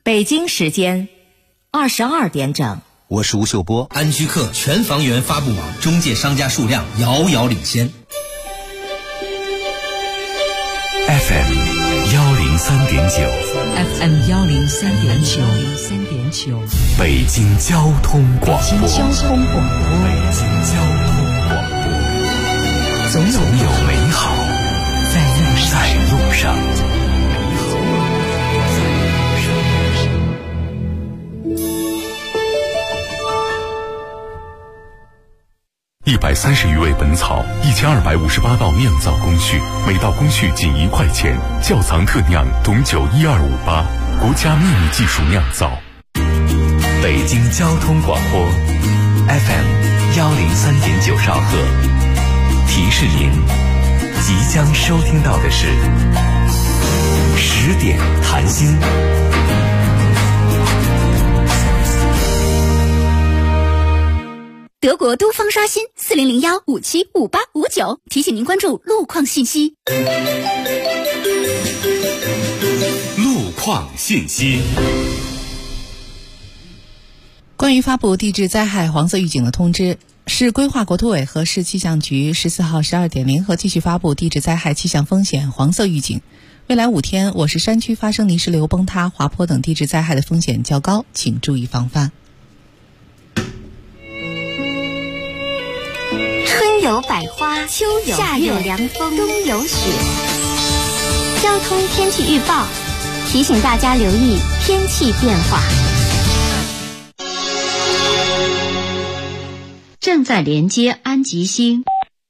北京时间22点整。 我是吴秀波。 安居客全房源发布网中介商家数量遥遥领先。 FM 103.9 FM 103.9 北京交通广播。 北京交通广播，总有美好在路上。 130余味本草，1258道酿造工序，每道工序仅1块钱。窖藏特酿董酒12588，国家秘密技术酿造。 北京交通广播 FM 103.9兆赫，提示您即将收听到的是10点谈心。 德国都方刷新4001575859，提醒您关注路况信息。 路况信息。 关于发布地质灾害黄色预警的通知，市规划国土委和市气象局14号12点联合继续发布地质灾害气象风险黄色预警。未来5天，我市山区发生泥石流崩塌、滑坡等地质灾害的风险较高，请注意防范。 春有百花，秋有夏有凉风，冬有雪。交通天气预报提醒大家留意天气变化。 正在连接安吉星。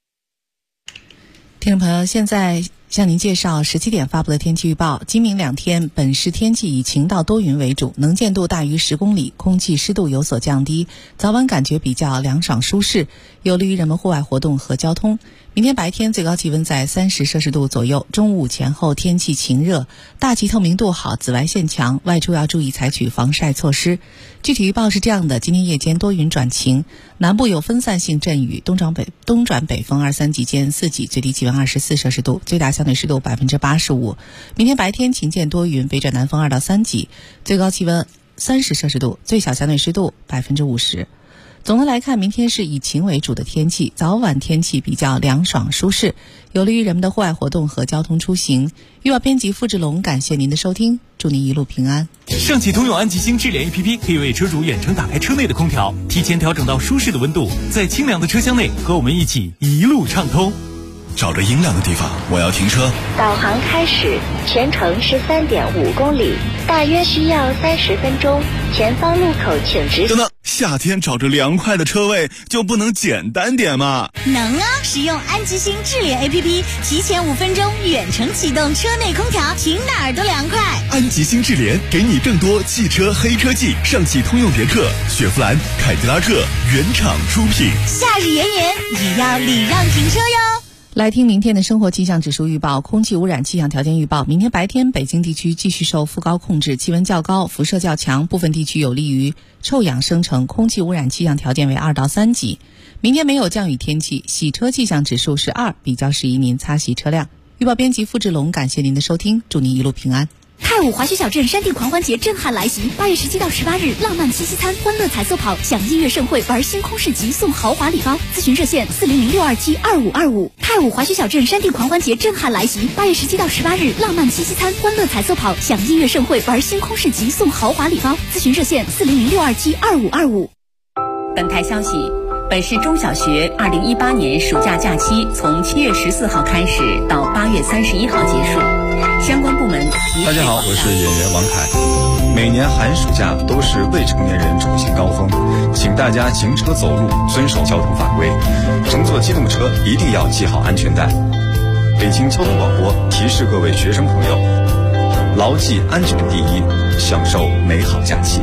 听众朋友，现在向您介绍17点发布的天气预报。今明2天，本市天气以晴到多云为主，能见度大于10公里，空气湿度有所降低，早晚感觉比较凉爽舒适，有利于人们户外活动和交通。明天白天最高气温在30摄氏度左右，中午前后天气晴热，大气透明度好，紫外线强，外出要注意采取防晒措施。具体预报是这样的：今天夜间多云转晴，南部有分散性阵雨，东转北风2-3级间4级，最低气温24摄氏度，最大相对湿度85%。明天白天晴间多云，北转南风2到3级，最高气温30摄氏度，最小相对湿度50%。总的来看，明天是以晴为主的天气，早晚天气比较凉爽舒适，有利于人们的户外活动和交通出行。预报编辑付志龙，感谢您的收听，祝您一路平安。 上汽通用安吉星智联 APP 可以为车主远程打开车内的空调，提前调整到舒适的温度，在清凉的车厢内和我们一起一路畅通。 找着阴凉的地方，我要停车。 导航开始，全程13.5公里，大约需要30分钟。前方路口请直。 等等，夏天找着凉快的车位就不能简单点吗？ 能啊！使用安吉星智联 APP， 提前5分钟远程启动车内空调，停哪儿都凉快。 安吉星智联给你更多汽车黑科技，上汽通用别克、雪佛兰、凯迪拉克原厂出品。 夏日炎炎，也要礼让停车哟。 来听明天的生活气象指数预报。空气污染气象条件预报：明天白天，北京地区继续受副高控制，气温较高，辐射较强，部分地区有利于臭氧生成，空气污染气象条件为2到3级。明天没有降雨天气，洗车气象指数是2，比较适宜您擦洗车辆。预报编辑付志龙，感谢您的收听，祝您一路平安。 太武滑雪小镇山地狂欢节震撼来袭，8月17到18日，浪漫七夕餐、欢乐彩色跑、享音乐盛会、玩星空市集、送豪华礼包。咨询热线40062722525。太武滑雪小镇山地狂欢节震撼来袭，8月17到18日，浪漫七夕餐、欢乐彩色跑、享音乐盛会、玩星空市集、送豪华礼包。咨询热线40062722525。 本台消息，本市中小学2018年暑假假期从7月14号开始到8月31号结束，相关部门大家好，我是演员王凯。每年寒暑假都是未成年人出行高峰，请大家行车走路遵守交通法规，乘坐机动车一定要系好安全带。北京交通广播提示各位学生朋友，牢记安全第一，享受美好假期。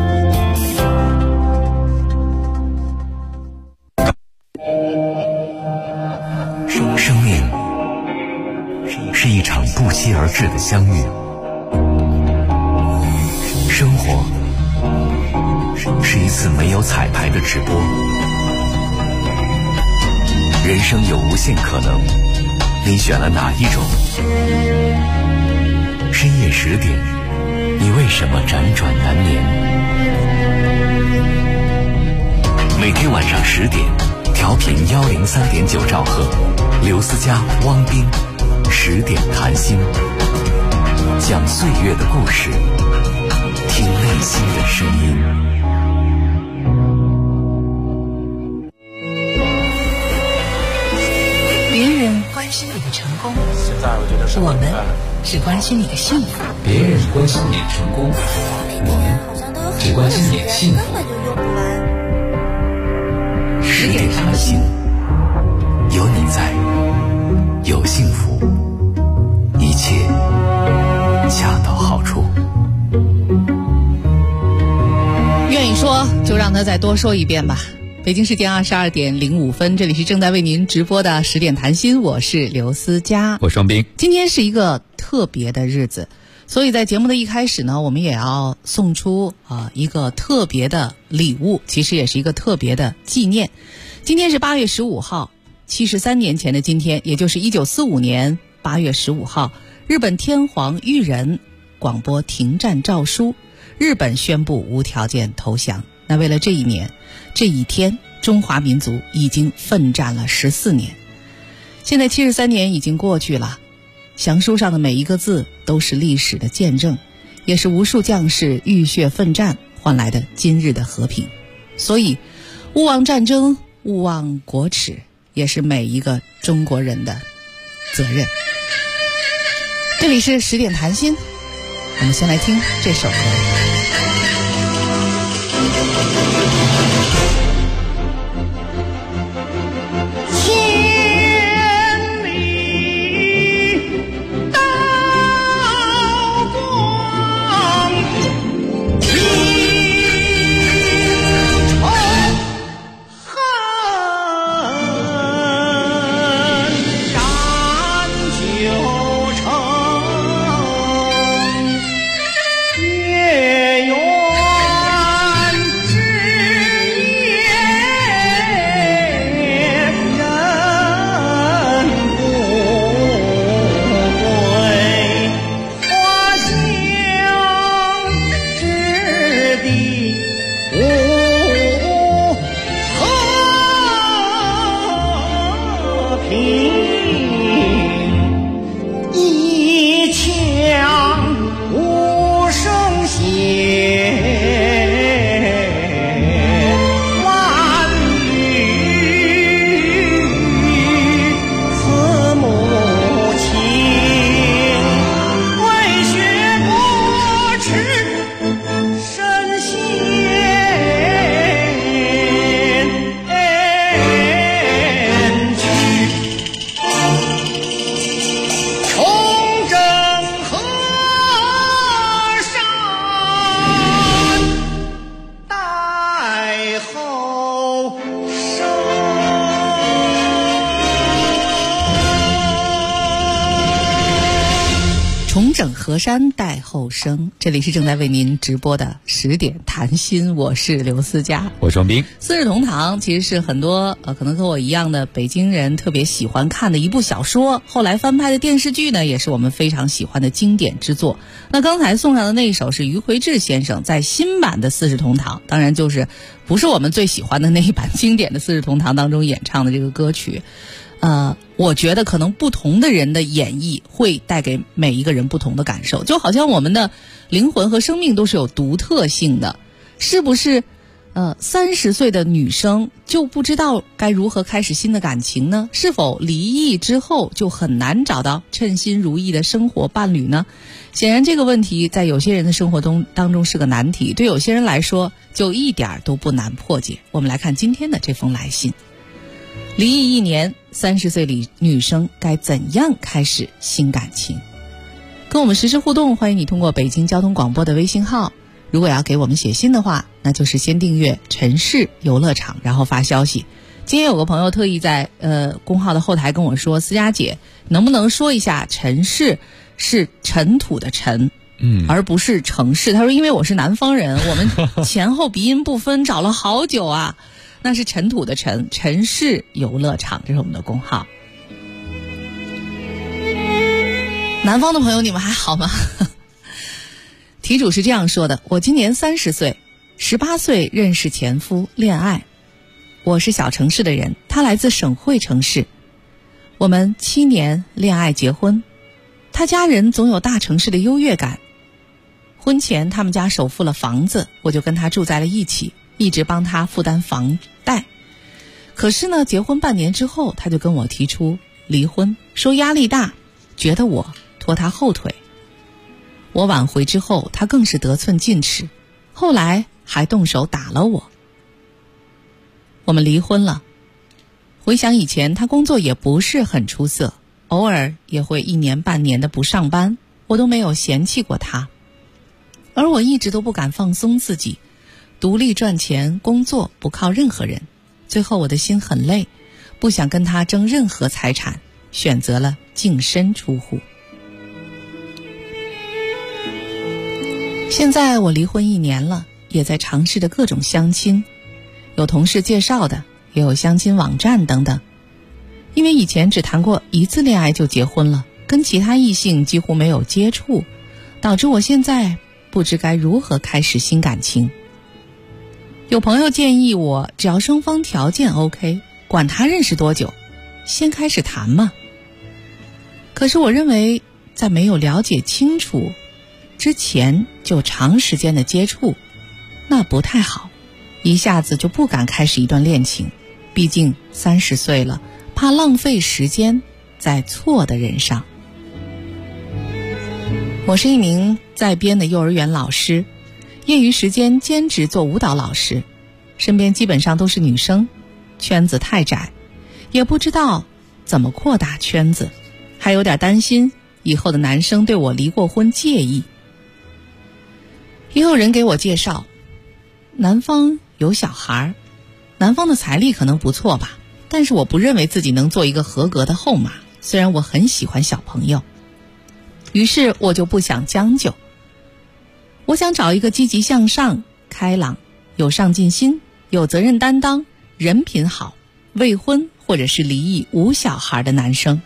生命是一场不期而至的相遇，生活是一次没有彩排的直播，人生有无限可能，你选了哪一种？深夜10点， 你为什么辗转难眠？每天晚上10点，调频103.9兆赫，刘思佳、汪斌10点谈心，讲岁月的故事，听内心的声音。 别人关心你的成功，我们只关心你的幸福。 别人关心你的成功，我们只关心你的幸福。 10点谈心，有你在，有幸福，一切恰到好处。 愿意说就让他再多说一遍吧。北京时间22点05分，这里是正在为您直播的10点谈心，我是刘思佳， 我双冰。 今天是一个特别的日子，所以在节目的一开始呢，我们也要送出一个特别的礼物，其实也是一个特别的纪念。今天是8月15号，73年前的今天，也就是1945年8月15号，日本天皇裕仁广播停战诏书，日本宣布无条件投降。那为了这一年这一天，中华民族已经奋战了14年。现在73年已经过去了，降书上的每一个字都是历史的见证，也是无数将士浴血奋战换来的今日的和平。所以勿忘战争，勿忘国耻，也是每一个中国人的责任。这里是10点谈心，我们先来听这首歌。河山待后生，这里是正在为您直播的10点谈心，我是刘思佳， 我双冰。 四世同堂其实是很多可能和我一样的北京人特别喜欢看的一部小说，后来翻拍的电视剧呢，也是我们非常喜欢的经典之作。那刚才送上的那一首是余魁志先生在新版的四世同堂，当然就是不是我们最喜欢的那一版经典的四世同堂当中演唱的这个歌曲。我觉得可能不同的人的演绎会带给每一个人不同的感受，就好像我们的灵魂和生命都是有独特性的。是不是30岁的女生就不知道该如何开始新的感情呢？是否离异之后就很难找到称心如意的生活伴侣呢？显然这个问题在有些人的生活当中是个难题，对有些人来说就一点都不难破解。我们来看今天的这封来信。离异1年，30岁女生该怎样开始新感情？跟我们实时互动，欢迎你通过北京交通广播的微信号。如果要给我们写信的话，那就是先订阅城市游乐场，然后发消息。今天有个朋友特意在公号的后台跟我说，思佳姐能不能说一下尘世是尘土的尘，而不是城市。他说因为我是南方人，我们前后鼻音不分，找了好久啊。那是尘土的尘，城市游乐场，这是我们的公号。南方的朋友你们还好吗？ 题主是这样说的：我今年30岁，18岁认识前夫恋爱。我是小城市的人，他来自省会城市。我们7年恋爱结婚，他家人总有大城市的优越感。婚前他们家首付了房子，我就跟他住在了一起，一直帮他负担房贷。可是呢，结婚半年之后，他就跟我提出离婚，说压力大，觉得我拖他后腿。我挽回之后，他更是得寸进尺，后来还动手打了我。我们离婚了。回想以前，他工作也不是很出色，偶尔也会1年半年的不上班，我都没有嫌弃过他。而我一直都不敢放松自己，独立赚钱，工作不靠任何人。最后我的心很累，不想跟他争任何财产，选择了净身出户。现在我离婚1年了，也在尝试着各种相亲，有同事介绍的，也有相亲网站等等。因为以前只谈过1次恋爱就结婚了，跟其他异性几乎没有接触，导致我现在不知该如何开始新感情。有朋友建议我，只要双方条件 OK， 管他认识多久，先开始谈嘛。可是我认为，在没有了解清楚之前就长时间的接触，那不太好，一下子就不敢开始一段恋情。毕竟30岁了，怕浪费时间在错的人上。我是一名在编的幼儿园老师，业余时间兼职做舞蹈老师，身边基本上都是女生，圈子太窄，也不知道怎么扩大圈子，还有点担心以后的男生对我离过婚介意。也有人给我介绍，男方有小孩，男方的财力可能不错吧，但是我不认为自己能做一个合格的后妈，虽然我很喜欢小朋友。于是我就不想将就，我想找一个积极向上、开朗、有上进心、有责任担当、人品好、未婚或者是离异无小孩的男生。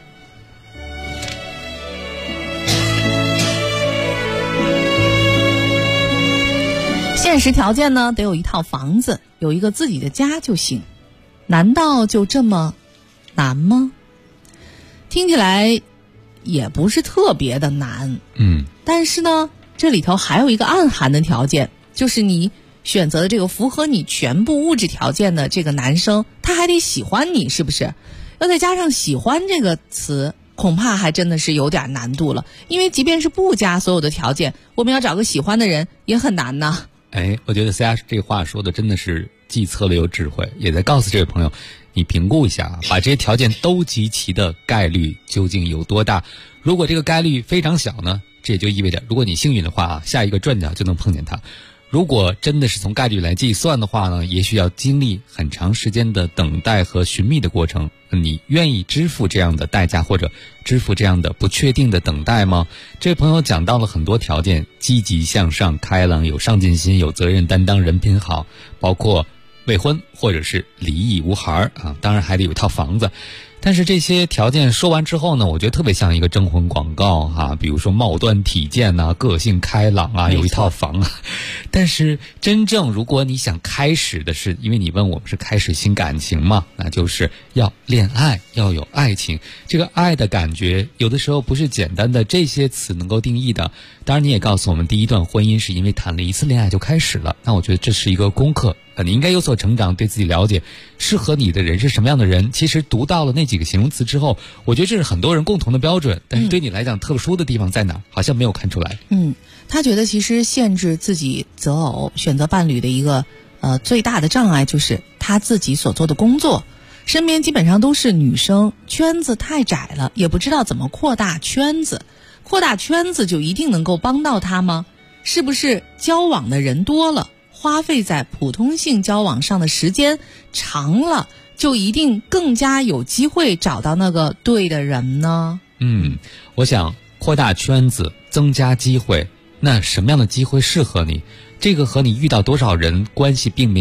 现实条件呢，得有一套房子，有一个自己的家就行。难道就这么难吗？听起来也不是特别的难，但是呢，这里头还有一个暗含的条件，就是你选择的这个符合你全部物质条件的这个男生，他还得喜欢你，是不是？要再加上喜欢这个词，恐怕还真的是有点难度了。因为即便是不加所有的条件，我们要找个喜欢的人也很难呢。 我觉得 CR 这话说的真的是既策略又智慧，也在告诉这位朋友，你评估一下，把这些条件都集齐的概率究竟有多大。如果这个概率非常小呢，这也就意味着如果你幸运的话，下一个转角就能碰见他。如果真的是从概率来计算的话呢，也许要经历很长时间的等待和寻觅的过程。你愿意支付这样的代价，或者支付这样的不确定的等待吗？这位朋友讲到了很多条件，积极向上、开朗、有上进心、有责任担当、人品好，包括未婚或者是离异无孩啊，当然还得有一套房子。但是这些条件说完之后呢，我觉得特别像一个征婚广告啊，比如说貌端体健啊，个性开朗啊，有一套房啊。但是真正如果你想开始的是，因为你问我们是开始新感情嘛，那就是要恋爱，要有爱情。这个爱的感觉有的时候不是简单的这些词能够定义的。当然你也告诉我们，第一段婚姻是因为谈了1次恋爱就开始了，那我觉得这是一个功课，你应该有所成长，对自己了解，适合你的人是什么样的人。其实读到了那几个形容词之后，我觉得这是很多人共同的标准，但是对你来讲特殊的地方在哪？好像没有看出来。 他觉得其实限制自己择偶、选择伴侣的一个最大的障碍就是他自己所做的工作。身边基本上都是女生，圈子太窄了，也不知道怎么扩大圈子。扩大圈子就一定能够帮到他吗？是不是交往的人多了，花费在普通性交往上的时间长了，就一定更加有机会找到那个对的人呢？ 我想扩大圈子，增加机会，那什么样的机会适合你？这个和你遇到多少人关系并没有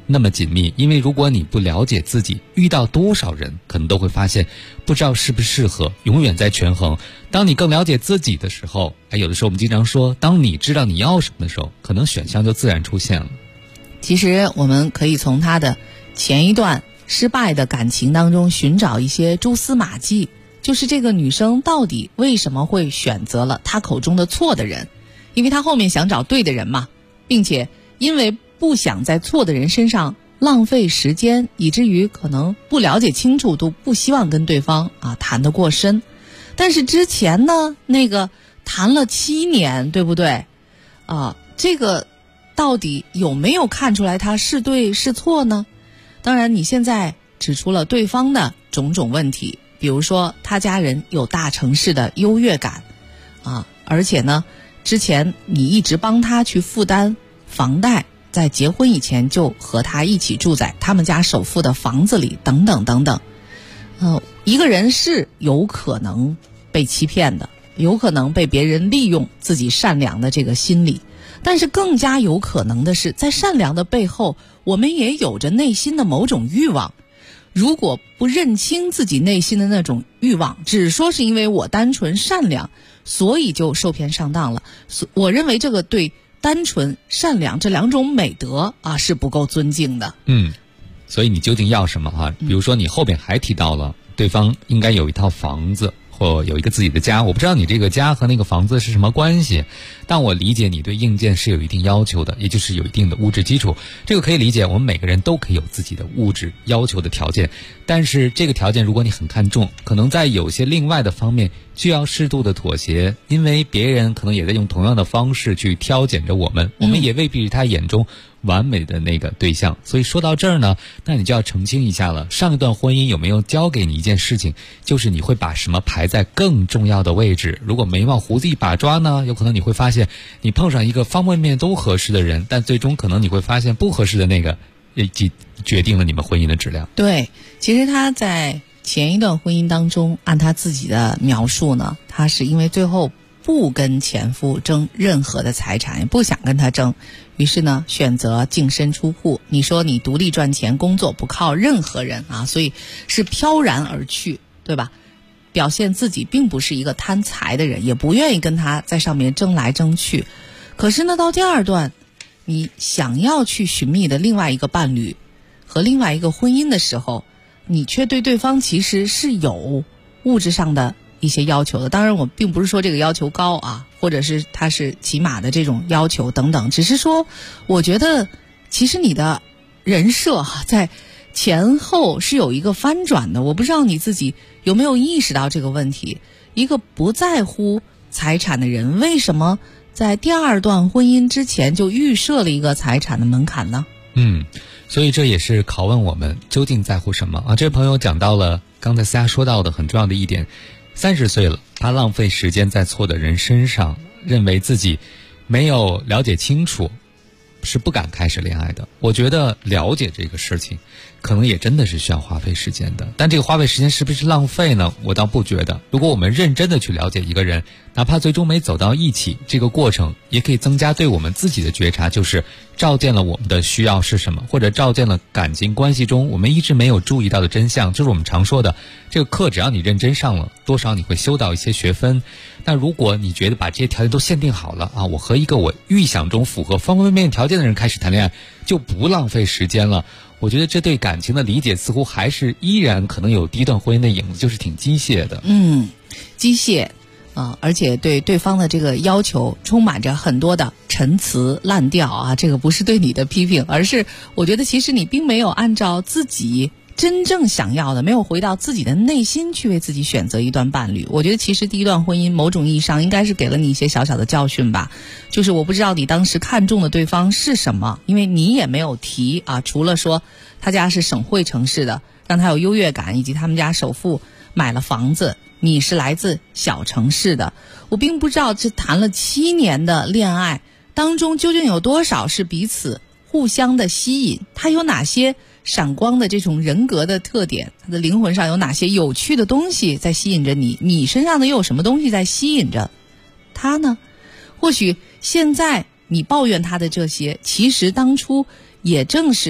那么紧密，因为如果你不了解自己，遇到多少人可能都会发现不知道适不适合，永远在权衡。当你更了解自己的时候，有的时候我们经常说，当你知道你要什么的时候，可能选项就自然出现了。 其实我们可以从他的前一段失败的感情当中寻找一些蛛丝马迹，就是这个女生到底为什么会选择了她口中的错的人，因为她后面想找对的人嘛，并且因为不想在错的人身上浪费时间，以至于可能不了解清楚，都不希望跟对方谈得过深。但是之前呢，那个谈了7年，对不对？这个到底有没有看出来他是对是错呢？当然，你现在指出了对方的种种问题，比如说他家人有大城市的优越感而且呢，之前你一直帮他去负担房贷，在结婚以前就和他一起住在他们家首付的房子里，等等等等。一个人是有可能被欺骗的，有可能被别人利用自己善良的这个心理，但是更加有可能的是，在善良的背后，我们也有着内心的某种欲望。如果不认清自己内心的那种欲望，只说是因为我单纯善良，所以就受骗上当了，我认为这个对单纯善良这2种美德是不够尊敬的。 所以你究竟要什么比如说你后边还提到了对方应该有一套房子，或有一个自己的家，我不知道你这个家和那个房子是什么关系，但我理解你对硬件是有一定要求的，也就是有一定的物质基础，这个可以理解，我们每个人都可以有自己的物质要求的条件，但是这个条件如果你很看重，可能在有些另外的方面就要适度的妥协，因为别人可能也在用同样的方式去挑拣着我们，我们也未必是他眼中完美的那个对象。所以说到这儿呢，那你就要澄清一下了，上一段婚姻有没有教给你一件事情，就是你会把什么排在更重要的位置。如果眉毛胡子一把抓呢，有可能你会发现你碰上一个方方面面都合适的人，但最终可能你会发现不合适的那个决定了你们婚姻的质量。 对，其实他在前一段婚姻当中，按他自己的描述呢，他是因为最后不跟前夫争任何的财产，也不想跟他争，于是呢选择净身出户。你说你独立赚钱，工作不靠任何人所以是飘然而去，对吧？表现自己并不是一个贪财的人，也不愿意跟他在上面争来争去。可是呢，到第2段，你想要去寻觅的另外一个伴侣和另外一个婚姻的时候，你却对对方其实是有物质上的一些要求的。当然我并不是说这个要求高或者是他是起码的这种要求等等，只是说我觉得其实你的人设在前后是有一个翻转的，我不知道你自己有没有意识到这个问题。一个不在乎财产的人，为什么在第2段婚姻之前就预设了一个财产的门槛呢？ 所以这也是拷问我们究竟在乎什么这位朋友讲到了刚才思佳说到的很重要的一点，30岁了，他浪费时间在错的人身上，认为自己没有了解清楚，是不敢开始恋爱的。我觉得了解这个事情可能也真的是需要花费时间的，但这个花费时间是不是浪费呢？我倒不觉得。如果我们认真的去了解一个人，哪怕最终没走到一起，这个过程也可以增加对我们自己的觉察，就是照见了我们的需要是什么，或者照见了感情关系中我们一直没有注意到的真相。就是我们常说的，这个课只要你认真上了，多少你会修到一些学分。但如果你觉得把这些条件都限定好了我和一个我预想中符合方方面面条件的人开始谈恋爱，就不浪费时间了，我觉得这对感情的理解似乎还是依然可能有第1段婚姻的影子，就是挺机械的。 机械而且对对方的这个要求充满着很多的陈词滥调这个不是对你的批评，而是我觉得其实你并没有按照自己真正想要的，没有回到自己的内心去为自己选择一段伴侣。我觉得其实第1段婚姻某种意义上应该是给了你一些小小的教训吧，就是我不知道你当时看中的对方是什么，因为你也没有提除了说他家是省会城市的，让他有优越感，以及他们家首付买了房子，你是来自小城市的。我并不知道这谈了7年的恋爱当中究竟有多少是彼此互相的吸引，他有哪些闪光的这种人格的特点，他的灵魂上有哪些有趣的东西在吸引着你，你身上的又有什么东西在吸引着他呢？或许现在你抱怨他的这些，其实当初也正是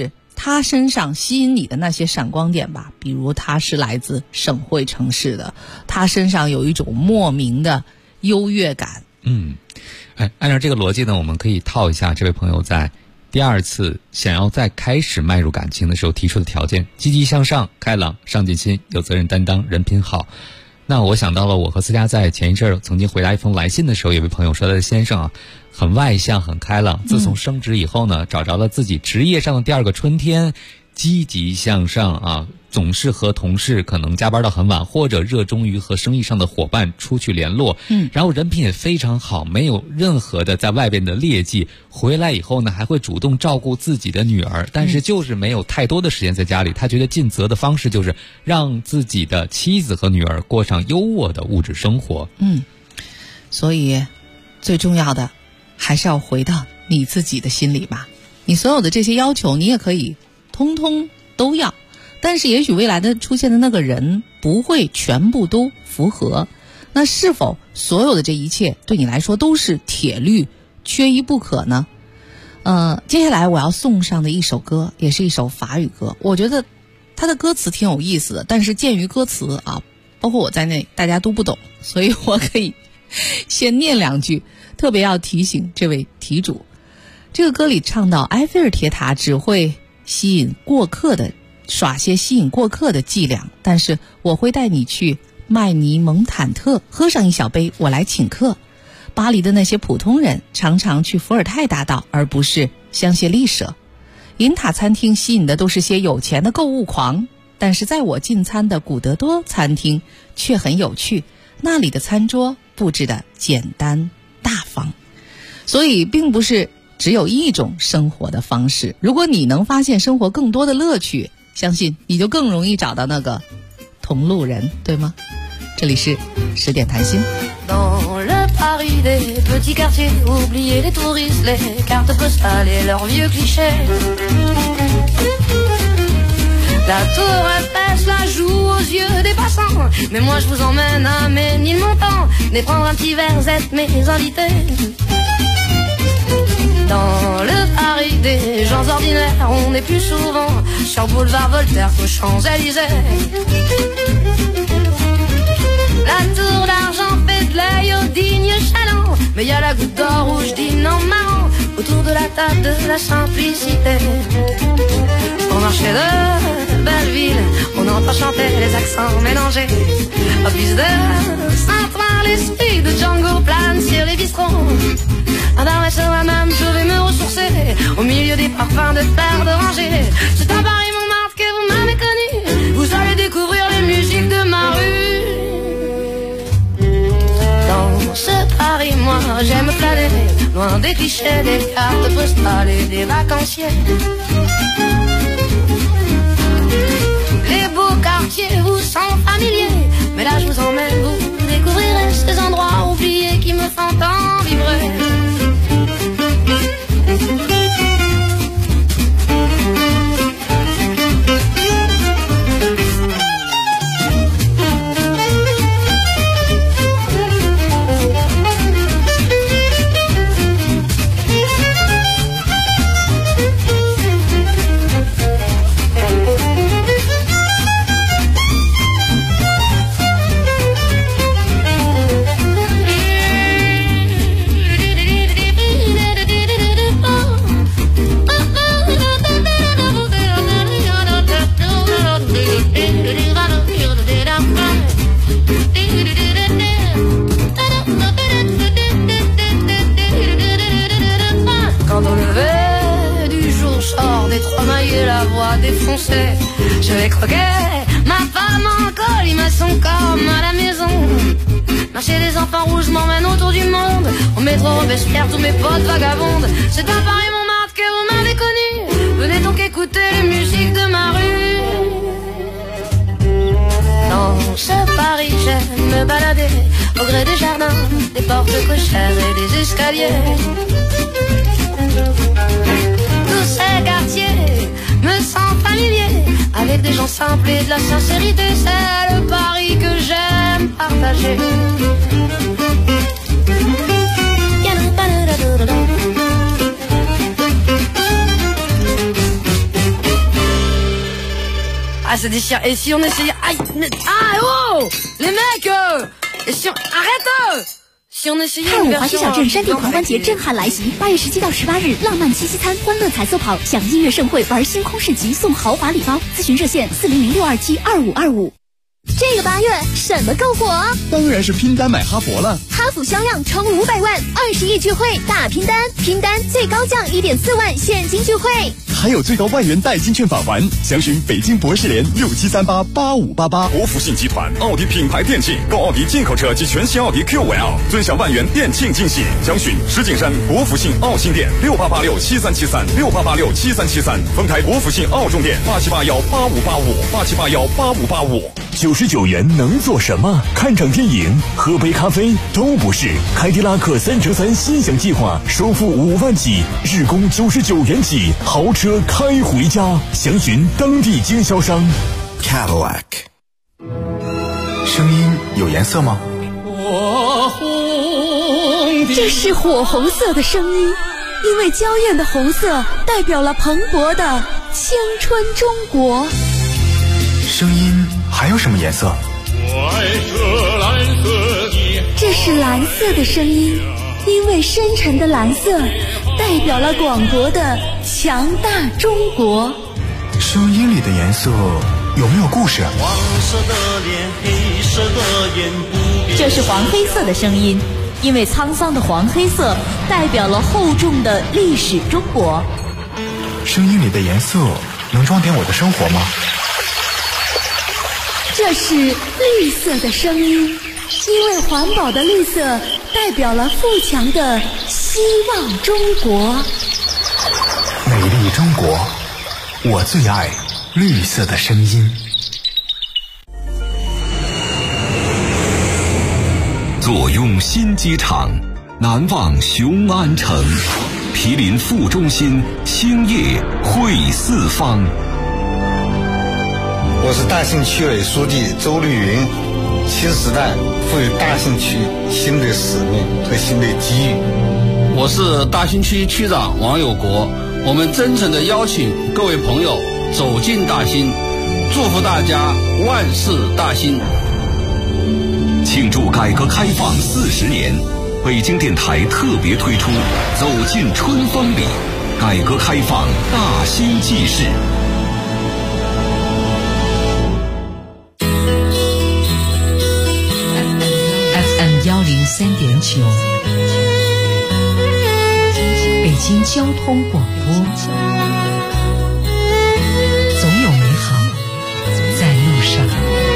他身上吸引你的那些闪光点吧，比如他是来自省会城市的，他身上有一种莫名的优越感。 按照这个逻辑呢，我们可以套一下这位朋友在第二次想要再开始迈入感情的时候提出的条件：积极向上、开朗、上进心、有责任担当、人品好。那我想到了我和思佳在前一阵曾经回答一封来信的时候，有位朋友说他的先生很外向很开朗，自从升职以后呢，找着了自己职业上的第二个春天，积极向上总是和同事可能加班到很晚，或者热衷于和生意上的伙伴出去联络，然后人品也非常好，没有任何的在外边的劣迹，回来以后呢还会主动照顾自己的女儿，但是就是没有太多的时间在家里，他觉得尽责的方式就是让自己的妻子和女儿过上优渥的物质生活。 所以最重要的还是要回到你自己的心里吧，你所有的这些要求你也可以通通都要，但是也许未来的出现的那个人不会全部都符合，那是否所有的这一切对你来说都是铁律缺一不可呢？接下来我要送上的一首歌也是一首法语歌，我觉得它的歌词挺有意思的，但是鉴于歌词包括我在内大家都不懂，所以我可以先念两句，特别要提醒这位题主。这个歌里唱到，埃菲尔铁塔只会耍些吸引过客的伎俩，但是我会带你去麦尼蒙坦特喝上一小杯，我来请客。巴黎的那些普通人常常去伏尔泰大道，而不是香榭丽舍。银塔餐厅吸引的都是些有钱的购物狂，但是在我进餐的古德多餐厅却很有趣，那里的餐桌布置的简单大方。所以并不是只有一种生活的方式，如果你能发现生活更多的乐趣，相信你就更容易找到那个同路人，对吗？这里是10点谈心。 Dans le Paris des petits quartiers, oubliez les touristes, les cartes postales et leurs vieux clichés. La tour Eiffel la joue aux yeux des passants, mais moi je vous emmène à Ménilmontant, venez prendre un petit verre, vous êtes mes invités. Dans le Paris des gens ordinaires, on est plus souvent sur boulevard Voltaire qu'aux Champs-Élysées. La tour d'argent fait de l'œil au digne chaland, mais y a la goutte d'or rouge dîne en marrant autour de la table de la simplicité. Au marché de Belleville, on entend chanter les accents mélangés. Au fils de Saint-Ouen, l'esprit de Django plane sur les bistrots. Un bar sur moi-même, je vais me ressourcer au milieu des parfums de fleurs d'oranger. C'est à Paris Montmartre que vous m'avez connu, vous allez découvrir les musiques de ma rue. Dans ce Paris, moi j'aime planer, loin des clichés, des cartes postales et des vacanciers. Les beaux quartiers vous sont familiers, mais là je vous emmène, vous découvrirez ces endroits oubliés qui me font tant vibrer. Je vais croquer ma femme en colimaçon comme à la maison. Marcher des enfants rouges m'emmène autour du monde. Au métro Robespierre, tous mes potes vagabondes. C'est à Paris Montmartre que vous m'avez connu. Venez donc écouter les musiques de ma rue. Dans ce Paris j'aime me balader au gré des jardins, des portes cochères et des escaliers. Tous ces quartiers me sentent familier, avec des gens simples et de la sincérité. C'est le Paris que j'aime partager. se déchire. Et si on essayait... Aïe, ah, oh, les mecs, et si on... Arrête. 泰武华西小镇山地狂欢节震撼来袭，8月17到18日，浪漫七夕餐、欢乐彩色跑、享音乐盛会、玩星空市集、送豪华礼包。咨询热线400-627-2525。 这个8月什么更火？ 当然是拼单买哈佛了。 哈弗销量冲500万，20亿聚会大拼单，拼单最高降1.4万现金聚会， 还有最高万元代金券返还。详询北京博士联67388588。 国福信集团奥迪品牌电器购奥迪进口车及全新奥迪 Q5L， 尊享万元店庆惊喜。详询石景山国福信奥新店6886737368867373，丰台国福信奥中店8781858585。 99元能做什么？看场电影、喝杯咖啡都不是。凯迪拉克3乘3心享计划，首付5万起，日供99元起，豪车开回家。详询当地经销商。 Cadillac。声音有颜色吗？ 这是火红色的声音，因为娇艳的红色代表了蓬勃的青春中国。 声音还有什么颜色？ 这是蓝色的声音，因为深沉的蓝色代表了广博的强大中国。 声音里的颜色有没有故事？ 黄色的脸，黑色的眼，不变。 这是黄黑色的声音，因为沧桑的黄黑色代表了厚重的历史中国。 声音里的颜色能装点我的生活吗？ 这是绿色的声音，因为环保的绿色代表了富强的希望中国。 美丽中国，我最爱绿色的声音。 坐拥新机场，难忘雄安城，毗邻副中心，兴业汇四方。 我是大兴区委书记周绿云，新时代赋予大兴区新的使命和新的机遇。 我是大兴区区长王有国，我们真诚地邀请各位朋友走进大兴，祝福大家万事大兴。 庆祝改革开放40年，北京电台特别推出《走进春风里》，改革开放大兴纪事。 103.9，北京交通广播，总有美好在路上。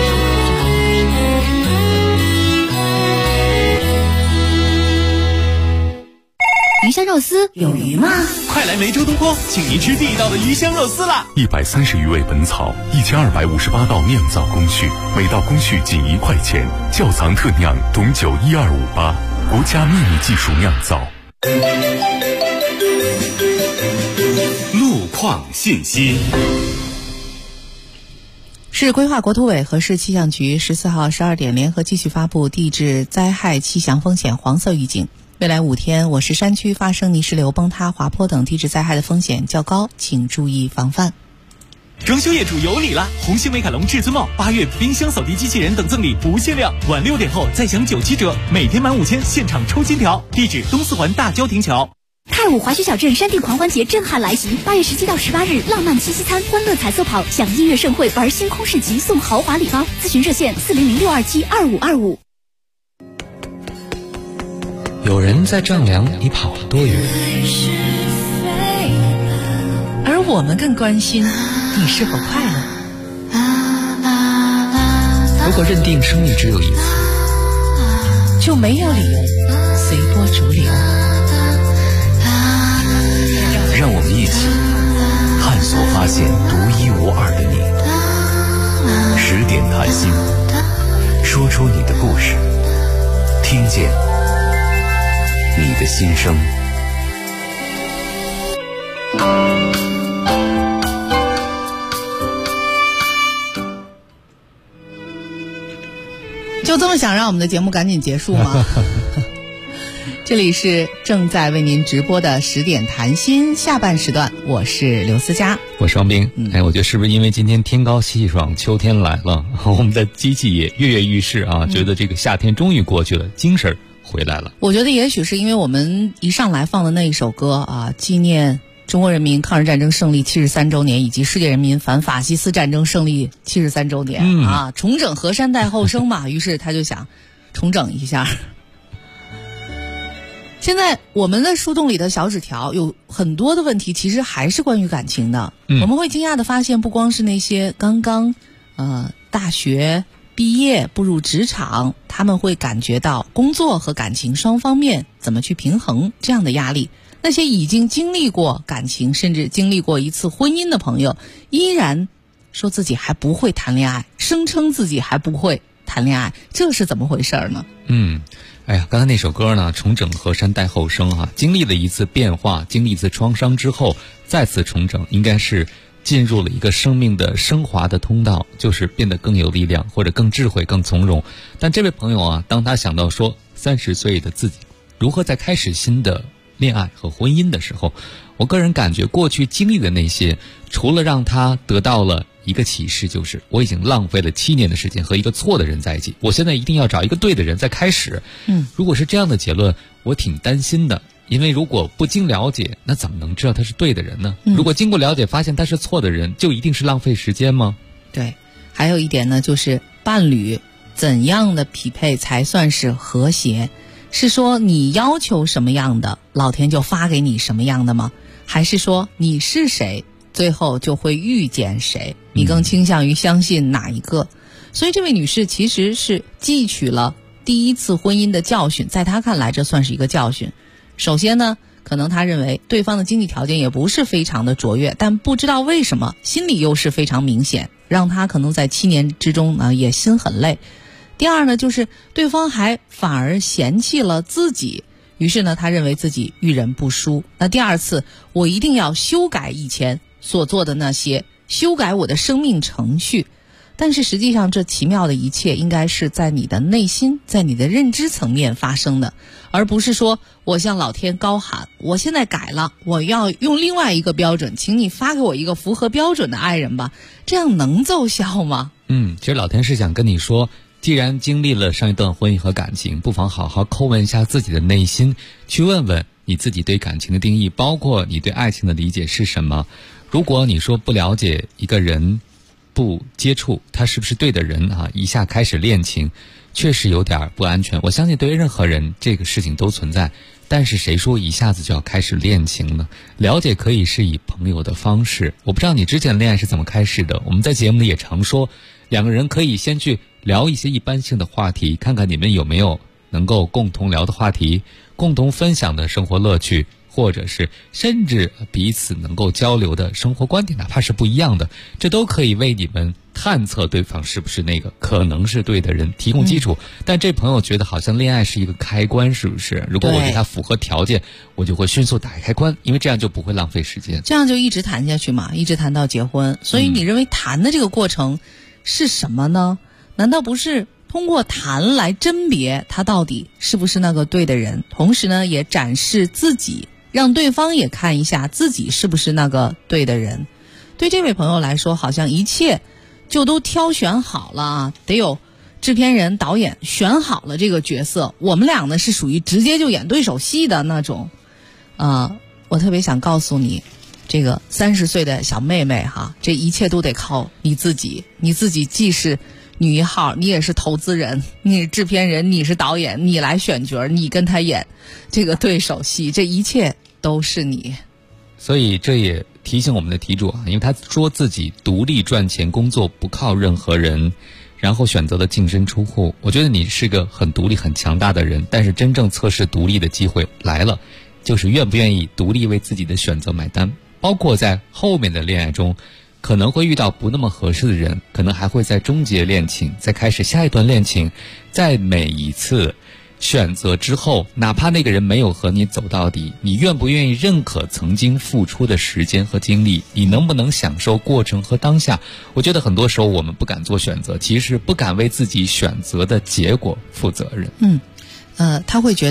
鱼香肉丝有鱼吗？ 快来梅州东坡，请您吃地道的鱼香肉丝啦 ！130余味本草，1258道酿造工序，每道工序仅1块钱。窖藏特酿董酒12588，国家秘密技术酿造。 路况信息。 市规划国土委和市气象局14号12点联合继续发布地质灾害气象风险黄色预警。未来5天，我市山区发生泥石流崩塌、滑坡等地质灾害的风险较高，请注意防范。 装修业主有礼啦！红星美凯龙至尊帽8月冰箱扫地机器人等赠礼不限量，晚6点后再享97折，每天满5000现场抽金条。地址东四环大郊亭桥。 泰武华西小镇山地狂欢节震撼来袭，8月17到18日，浪漫七夕餐、欢乐彩色跑、享音乐盛会、玩星空市集、送豪华礼包。咨询热线400-627-2525。 有人在丈量你跑了多远， 而我们更关心你是否快乐。 如果认定生命只有一次， 就没有理由随波逐流。 让我们一起探索发现独一无二的你。10点谈心，说出你的故事，听见你的心声。 就这么想让我们的节目赶紧结束吗？ 这里是正在为您直播的10点谈心下半时段，我是刘思佳， 我是王斌。我觉得是不是因为今天天高气爽，秋天来了，我们的机器也跃跃欲试啊，觉得这个夏天终于过去了，精神回来了。 我觉得也许是因为我们一上来放的那一首歌啊，纪念中国人民抗日战争胜利73周年以及世界人民反法西斯战争胜利73周年啊，重整河山待后生嘛，于是他就想重整一下。现在我们的树洞里的小纸条有很多的问题，其实还是关于感情的。我们会惊讶地发现，不光是那些刚刚大学毕业步入职场，他们会感觉到工作和感情双方面怎么去平衡这样的压力。那些已经经历过感情，甚至经历过一次婚姻的朋友，依然说自己还不会谈恋爱，声称自己还不会谈恋爱，这是怎么回事呢？ 哎呀，刚才那首歌呢，重整河山待后生啊，经历了一次变化，经历一次创伤之后，再次重整，应该是进入了一个生命的升华的通道，就是变得更有力量，或者更智慧、更从容。但这位朋友啊，当他想到说30岁的自己如何再开始新的恋爱和婚姻的时候，我个人感觉过去经历的那些，除了让他得到了一个启示，就是我已经浪费了7年的时间和一个错的人在一起，我现在一定要找一个对的人再开始。如果是这样的结论，我挺担心的，因为如果不经了解，那怎么能知道他是对的人呢？如果经过了解发现他是错的人，就一定是浪费时间吗？ 对，还有一点呢，就是伴侣怎样的匹配才算是和谐？是说你要求什么样的，老天就发给你什么样的吗？还是说你是谁，最后就会遇见谁？你更倾向于相信哪一个？所以这位女士其实是汲取了第一次婚姻的教训，在她看来这算是一个教训。首先呢，可能她认为对方的经济条件也不是非常的卓越，但不知道为什么心理优势非常明显，让她可能在7年之中呢也心很累。第二呢，就是对方还反而嫌弃了自己，于是呢他认为自己遇人不淑。那第二次我一定要修改以前所做的那些，修改我的生命程序。但是实际上这奇妙的一切应该是在你的内心，在你的认知层面发生的，而不是说我向老天高喊我现在改了，我要用另外一个标准，请你发给我一个符合标准的爱人吧。这样能奏效吗？ 其实老天是想跟你说，既然经历了上一段婚姻和感情，不妨好好叩问一下自己的内心，去问问你自己对感情的定义，包括你对爱情的理解是什么。如果你说不了解一个人，不接触他是不是对的人啊，一下开始恋情，确实有点不安全。我相信对于任何人这个事情都存在，但是谁说一下子就要开始恋情呢？了解可以是以朋友的方式。我不知道你之前的恋爱是怎么开始的，我们在节目里也常说，两个人可以先去聊一些一般性的话题，看看你们有没有能够共同聊的话题，共同分享的生活乐趣，或者是甚至彼此能够交流的生活观点，哪怕是不一样的，这都可以为你们探测对方是不是那个可能是对的人提供基础。但这朋友觉得好像恋爱是一个开关，是不是？如果我对他符合条件，我就会迅速打开开关，因为这样就不会浪费时间， 这样就一直谈下去嘛，一直谈到结婚。所以你认为谈的这个过程是什么呢？难道不是通过谈来甄别他到底是不是那个对的人，同时呢也展示自己，让对方也看一下自己是不是那个对的人？对这位朋友来说，好像一切就都挑选好了啊，得有制片人导演选好了这个角色，我们俩呢是属于直接就演对手戏的那种。我特别想告诉你，这个30岁的小妹妹哈，这一切都得靠你自己。你自己既是女一号，你也是投资人，你是制片人，你是导演，你来选角，你跟他演这个对手戏，这一切都是你。 所以这也提醒我们的题主啊，因为他说自己独立赚钱，工作不靠任何人，然后选择了净身出户。我觉得你是个很独立很强大的人，但是真正测试独立的机会来了，就是愿不愿意独立为自己的选择买单。包括在后面的恋爱中，可能会遇到不那么合适的人，可能还会在终结恋情，再开始下一段恋情。在每一次选择之后，哪怕那个人没有和你走到底，你愿不愿意认可曾经付出的时间和精力？你能不能享受过程和当下？我觉得很多时候我们不敢做选择，其实不敢为自己选择的结果负责任。 他会觉得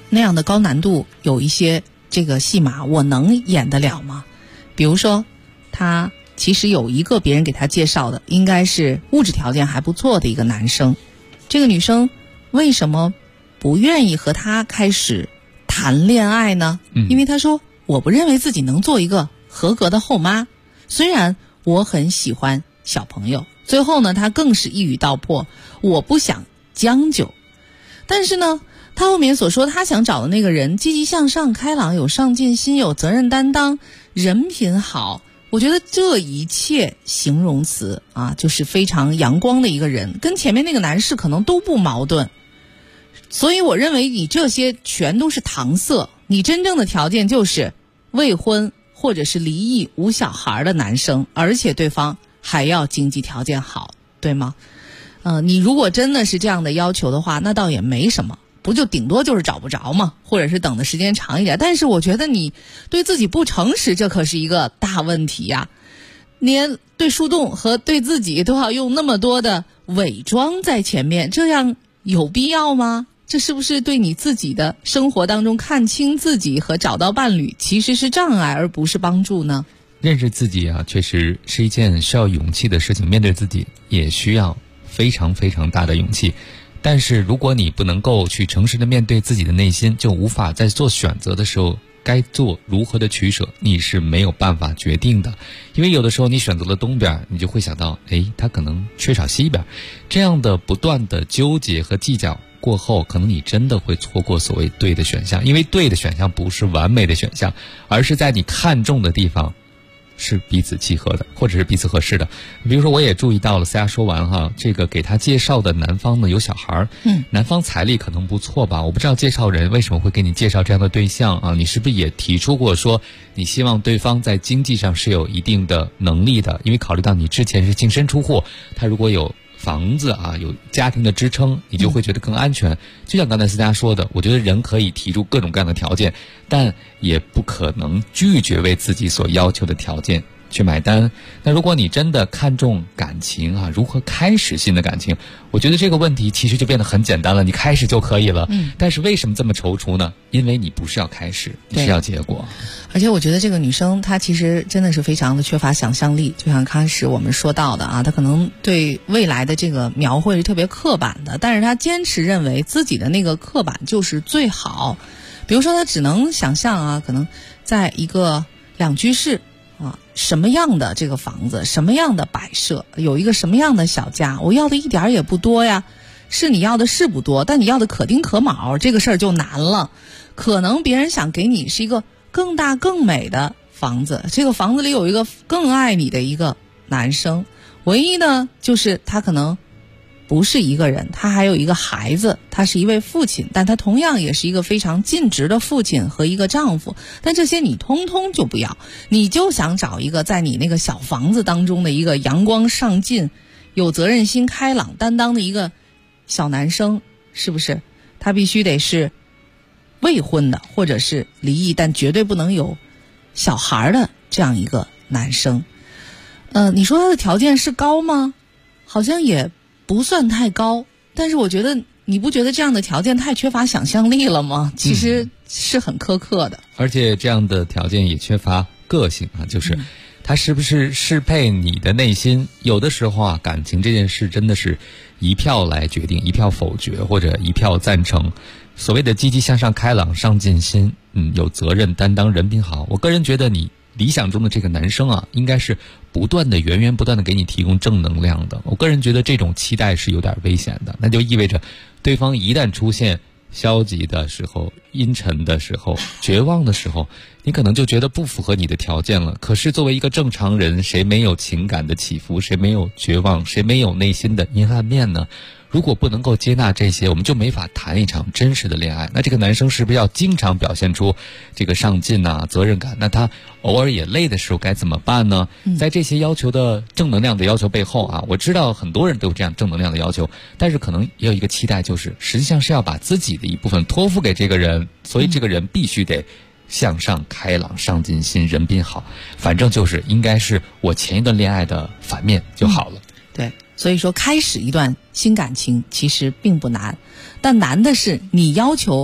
那样的高难度有一些这个戏码我能演得了吗？比如说他其实有一个别人给他介绍的应该是物质条件还不错的一个男生，这个女生为什么不愿意和他开始谈恋爱呢？因为他说我不认为自己能做一个合格的后妈，虽然我很喜欢小朋友。最后呢，他更是一语道破，我不想将就。但是呢，他后面所说他想找的那个人积极向上、开朗、有上进心、有责任担当、人品好，我觉得这一切形容词啊，就是非常阳光的一个人，跟前面那个男士可能都不矛盾。所以我认为你这些全都是搪塞，你真正的条件就是未婚或者是离异无小孩的男生，而且对方还要经济条件好，对吗？你如果真的是这样的要求的话，那倒也没什么，不就顶多就是找不着嘛，或者是等的时间长一点。但是我觉得你对自己不诚实，这可是一个大问题呀。连对树洞和对自己都要用那么多的伪装在前面，这样有必要吗？这是不是对你自己的生活当中看清自己和找到伴侣其实是障碍而不是帮助呢？ 认识自己啊，确实是一件需要勇气的事情，面对自己也需要非常非常大的勇气。但是如果你不能够去诚实的面对自己的内心，就无法在做选择的时候该做如何的取舍，你是没有办法决定的。因为有的时候你选择了东边，你就会想到他可能缺少西边，这样的不断的纠结和计较过后，可能你真的会错过所谓对的选项。因为对的选项不是完美的选项，而是在你看重的地方是彼此契合的，或者是彼此合适的。比如说我也注意到了，大家说完哈，这个给他介绍的男方呢有小孩，男方财力可能不错吧，我不知道介绍人为什么会给你介绍这样的对象啊？你是不是也提出过说你希望对方在经济上是有一定的能力的？因为考虑到你之前是净身出户，他如果有房子啊，有家庭的支撑，你就会觉得更安全。就像刚才思佳说的，我觉得人可以提出各种各样的条件，但也不可能拒绝为自己所要求的条件去买单。那如果你真的看重感情啊，如何开始新的感情？我觉得这个问题其实就变得很简单了，你开始就可以了。但是为什么这么踌躇呢？因为你不是要开始，你是要结果。 而且我觉得这个女生她其实真的是非常的缺乏想象力，就像开始我们说到的啊，她可能对未来的这个描绘是特别刻板的，但是她坚持认为自己的那个刻板就是最好。比如说她只能想象啊，可能在一个两居室啊，什么样的这个房子，什么样的摆设，有一个什么样的小家，我要的一点也不多呀。是你要的是不多，但你要的可丁可卯，这个事儿就难了。可能别人想给你是一个更大更美的房子，这个房子里有一个更爱你的一个男生，唯一呢就是他可能不是一个人，他还有一个孩子，他是一位父亲，但他同样也是一个非常尽职的父亲和一个丈夫。但这些你通通就不要，你就想找一个在你那个小房子当中的一个阳光上进、有责任心、开朗担当的一个小男生，是不是？他必须得是未婚的，或者是离异，但绝对不能有小孩的这样一个男生。你说他的条件是高吗？好像也不算太高，但是我觉得你不觉得这样的条件太缺乏想象力了吗？其实是很苛刻的。 而且这样的条件也缺乏个性啊，就是他是不是适配你的内心？有的时候啊，感情这件事真的是一票来决定，一票否决，或者一票赞成。所谓的积极向上、开朗、上进心，有责任担当、人品好，我个人觉得你理想中的这个男生啊，应该是不断的源源不断的给你提供正能量的。我个人觉得这种期待是有点危险的，那就意味着对方一旦出现消极的时候、阴沉的时候、绝望的时候，你可能就觉得不符合你的条件了。可是作为一个正常人，谁没有情感的起伏，谁没有绝望，谁没有内心的阴暗面呢？如果不能够接纳这些，我们就没法谈一场真实的恋爱。那这个男生是不是要经常表现出这个上进啊、责任感？那他偶尔也累的时候该怎么办呢？在这些要求的正能量的要求背后啊，我知道很多人都有这样正能量的要求，但是可能也有一个期待，就是实际上是要把自己的一部分托付给这个人，所以这个人必须得向上、开朗、上进心、人品好，反正就是应该是我前一段恋爱的反面就好了。 对，所以说开始一段新感情其实并不难，但难的是你要求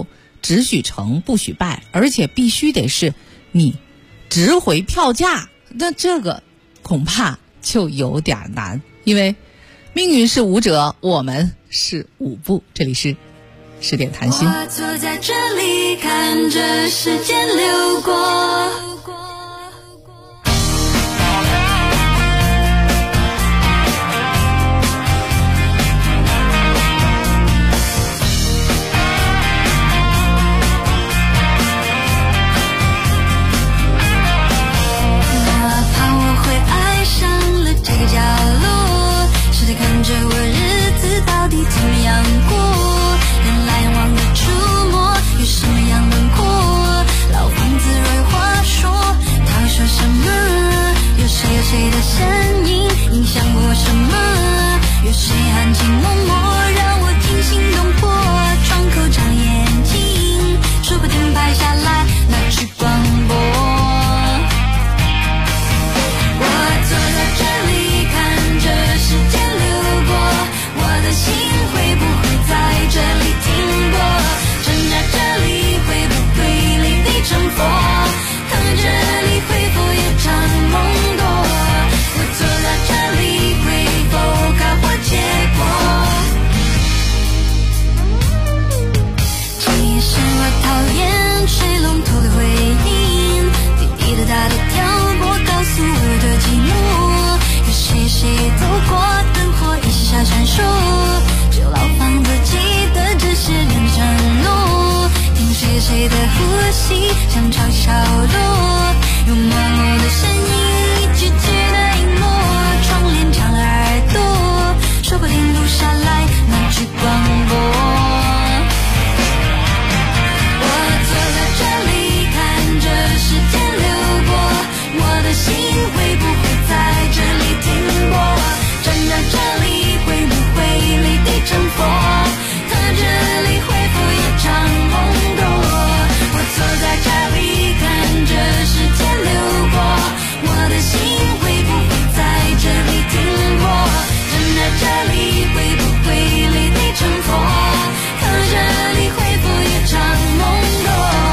只许成不许败，而且必须得是你值回票价，那这个恐怕就有点难，因为命运是舞者，我们是舞步。这里是10点谈心。 我坐在这里看着时间流过，角落，谁在看着我日子到底怎么样过？人来人往的出没，有什么样轮廓？老房子若有话说，他会说什么？有谁有谁的身影影响过什么？有谁含情脉脉让我惊心动魄？窗口长眼睛，说不定拍下来拿去广播。我坐在这里。时间流过，我的心会不会在这里停泊？站在这里会不会泪滴成佛？躺在这里会否夜长梦多？我坐在这里会否开花结果？其实我讨厌吹龙头的回音，滴滴答答的挑拨告诉我的寂寞。谁走过灯火一下下闪烁，只有老房子记得这些年承诺。听谁的呼吸像潮起潮落，有默默的声音一句句的隐没。窗帘长了耳朵，说不定录下来拿去广播。我坐在这里看着时间流过，我的心会不会在这里停泊？站在这里会不会泪滴成佛？躺在这里会否夜长梦多？我坐在这里看着时间流过，我的心会不会在这里停泊？站在这里会不会泪滴成佛？躺在这里会否夜长梦多？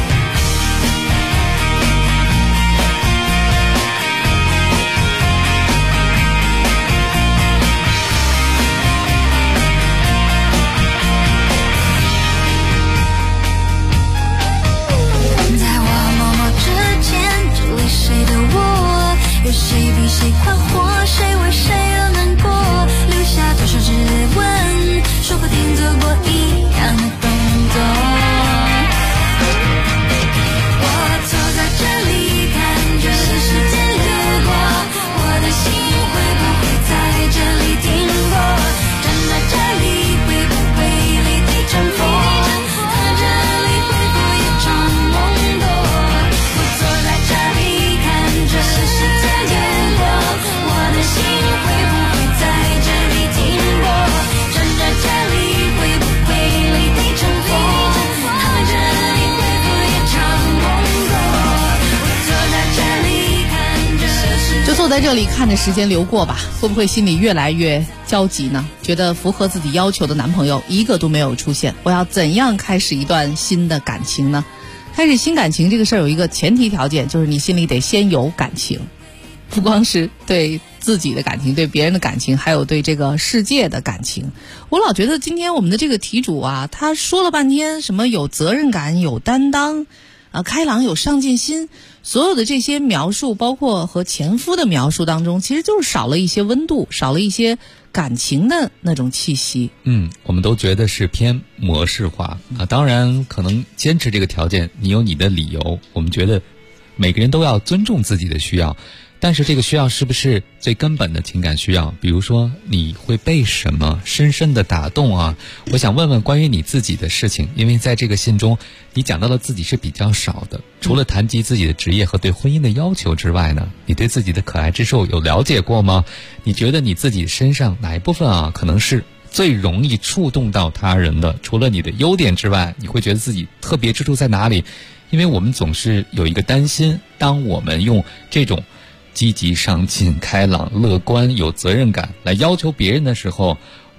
有谁比谁快活，谁为谁而难过？留下多少指纹，说不定做过一样的动作。我坐在这里看着时间流过，我的心会不会在这里停泊？站在这里会不会泪滴成佛？躺在这里会否夜长梦多？我坐在这里看着时间我的心会不会在这里停泊？站在这里会不会泪滴成佛？躺在这里会否夜长梦多？我坐在这里看着， 就坐在这里看着时间流过吧，会不会心里越来越焦急呢？觉得符合自己要求的男朋友一个都没有出现，我要怎样开始一段新的感情呢？开始新感情这个事儿有一个前提条件，就是你心里得先有感情，不光是对自己的感情，对别人的感情，还有对这个世界的感情。我老觉得今天我们的这个题主啊，他说了半天什么有责任感、有担当开朗、有上进心，所有的这些描述，包括和前夫的描述当中，其实就是少了一些温度，少了一些感情的那种气息。 我们都觉得是偏模式化当然可能坚持这个条件你有你的理由，我们觉得每个人都要尊重自己的需要，但是这个需要是不是最根本的情感需要？比如说你会被什么深深的打动啊？我想问问关于你自己的事情，因为在这个信中你讲到了自己是比较少的，除了谈及自己的职业和对婚姻的要求之外呢，你对自己的可爱之处有了解过吗？你觉得你自己身上哪一部分可能是最容易触动到他人的？除了你的优点之外，你会觉得自己特别之处在哪里？因为我们总是有一个担心，当我们用这种积极上进、开朗、乐观、有责任感来要求别人的时候，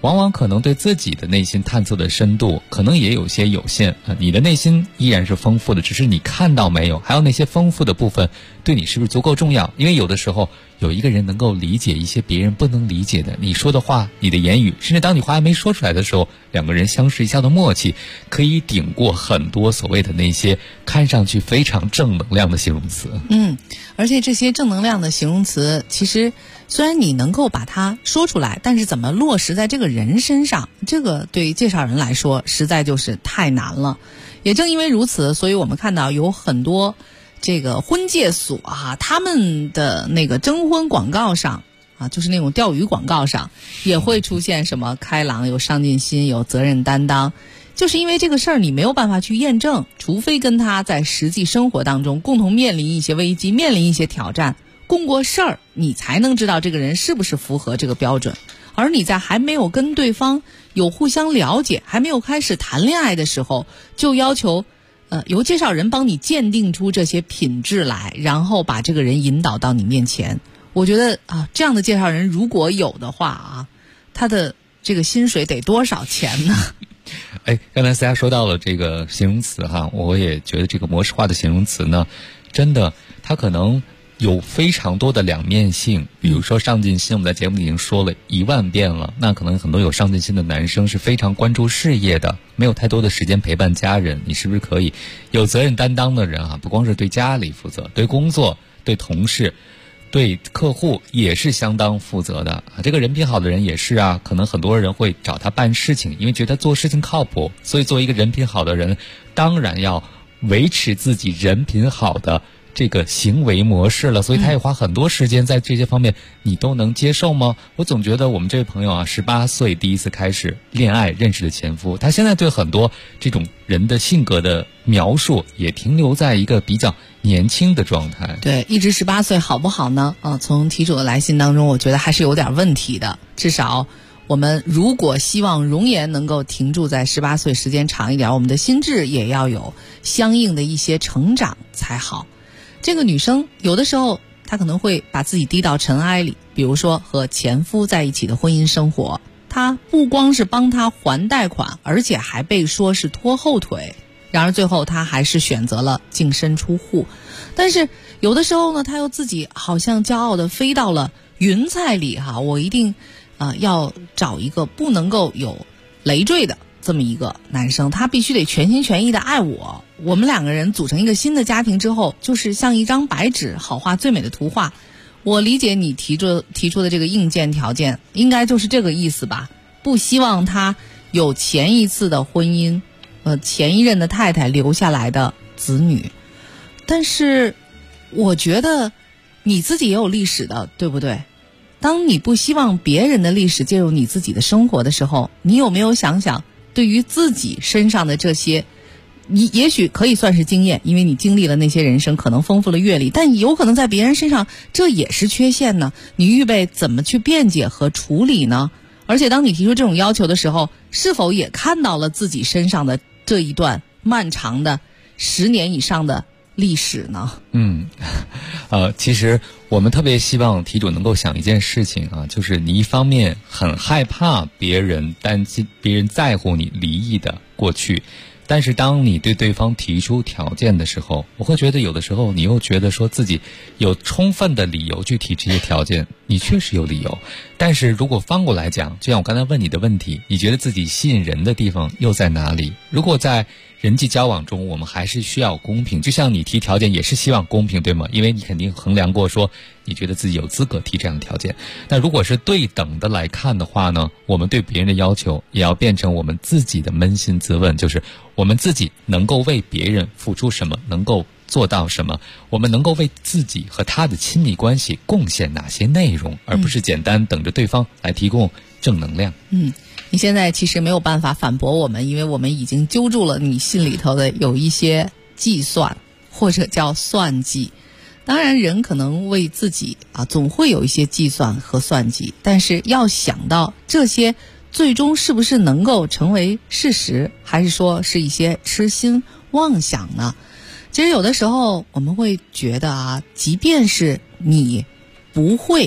往往可能对自己的内心探测的深度可能也有些有限你的内心依然是丰富的，只是你看到没有，还有那些丰富的部分对你是不是足够重要？因为有的时候有一个人能够理解一些别人不能理解的，你说的话，你的言语，甚至当你话还没说出来的时候，两个人相视一笑的默契可以顶过很多所谓的那些看上去非常正能量的形容词。 而且这些正能量的形容词其实虽然你能够把它说出来，但是怎么落实在这个人身上，这个对介绍人来说实在就是太难了。也正因为如此，所以我们看到有很多这个婚介所他们的那个征婚广告上就是那种钓鱼广告上也会出现什么开朗、有上进心、有责任担当，就是因为这个事儿你没有办法去验证，除非跟他在实际生活当中共同面临一些危机，面临一些挑战，共过事儿，你才能知道这个人是不是符合这个标准。而你在还没有跟对方有互相了解，还没有开始谈恋爱的时候，就要求由介绍人帮你鉴定出这些品质来，然后把这个人引导到你面前。我觉得这样的介绍人如果有的话他的这个薪水得多少钱呢？ 刚才大家说到了这个形容词我也觉得这个模式化的形容词呢，真的它可能有非常多的两面性。比如说上进心，我们在节目里已经说了10000遍了，那可能很多有上进心的男生是非常关注事业的，没有太多的时间陪伴家人，你是不是可以有责任担当的人不光是对家里负责，对工作、对同事、对客户也是相当负责的这个人品好的人也是可能很多人会找他办事情，因为觉得做事情靠谱，所以作为一个人品好的人，当然要维持自己人品好的这个行为模式了，所以他也花很多时间在这些方面，你都能接受吗？我总觉得我们这位朋友18岁第一次开始恋爱认识的前夫，他现在对很多这种人的性格的描述也停留在一个比较年轻的状态。 对，一直18岁好不好呢？从题主的来信当中，我觉得还是有点问题的。至少我们如果希望容颜能够停驻在18岁时间长一点，我们的心智也要有相应的一些成长才好。这个女生有的时候她可能会把自己低到尘埃里，比如说和前夫在一起的婚姻生活，她不光是帮他还贷款，而且还被说是拖后腿，然而最后她还是选择了净身出户。但是有的时候呢，她又自己好像骄傲地飞到了云彩里我一定要找一个不能够有累赘的这么一个男生，他必须得全心全意的爱我，我们两个人组成一个新的家庭之后，就是像一张白纸，好画最美的图画。我理解你提出的这个硬件条件应该就是这个意思吧，不希望他有前一次的婚姻前一任的太太留下来的子女。但是我觉得你自己也有历史的，对不对？当你不希望别人的历史介入你自己的生活的时候，你有没有想想对于自己身上的这些，你也许可以算是经验，因为你经历了那些人生，可能丰富了阅历，但有可能在别人身上这也是缺陷呢，你预备怎么去辩解和处理呢？而且当你提出这种要求的时候，是否也看到了自己身上的这一段漫长的10年以上的历史呢？ 其实我们特别希望题主能够想一件事情就是你一方面很害怕别人担心别人在乎你离异的过去，但是当你对对方提出条件的时候，我会觉得有的时候你又觉得说自己有充分的理由去提这些条件，你确实有理由，但是如果翻过来讲，就像我刚才问你的问题，你觉得自己吸引人的地方又在哪里？如果在人际交往中我们还是需要公平，就像你提条件也是希望公平，对吗？因为你肯定衡量过说你觉得自己有资格提这样的条件。那如果是对等的来看的话呢，我们对别人的要求也要变成我们自己的扪心自问，就是我们自己能够为别人付出什么，能够做到什么，我们能够为自己和他的亲密关系贡献哪些内容，而不是简单等着对方来提供正能量。 你现在其实没有办法反驳我们，因为我们已经揪住了你心里头的有一些计算，或者叫算计。当然人可能为自己总会有一些计算和算计，但是要想到这些最终是不是能够成为事实，还是说是一些痴心妄想呢？其实有的时候我们会觉得即便是你不会